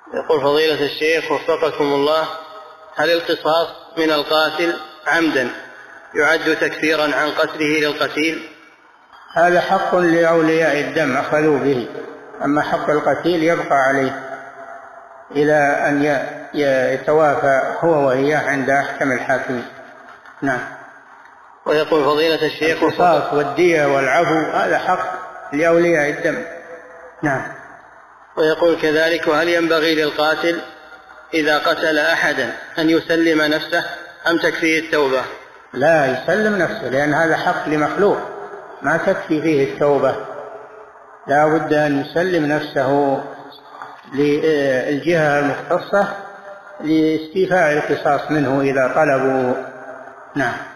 يقول فضيلة الشيخ وفقكم الله، هل القصاص من القاتل عمدا يعد تكفيرا عن قتله للقتيل؟ هذا حق لأولياء الدم أخذوا به، أما حق القتيل يبقى عليه إلى أن يتوافى هو وإياه عند أحكم الحاكمين. نعم. ويقول فضيلة الشيخ القصاص والدية والعفو هذا حق لأولياء الدم. نعم. ويقول كذلك، وهل ينبغي للقاتل إذا قتل أحدا أن يسلم نفسه أم تكفيه التوبة؟ لا، يسلم نفسه، لأن هذا حق لمخلوق ما تكفي فيه التوبة، لا بد أن يسلم نفسه للجهة المختصة لاستيفاء القصاص منه إذا طلبوا. نعم.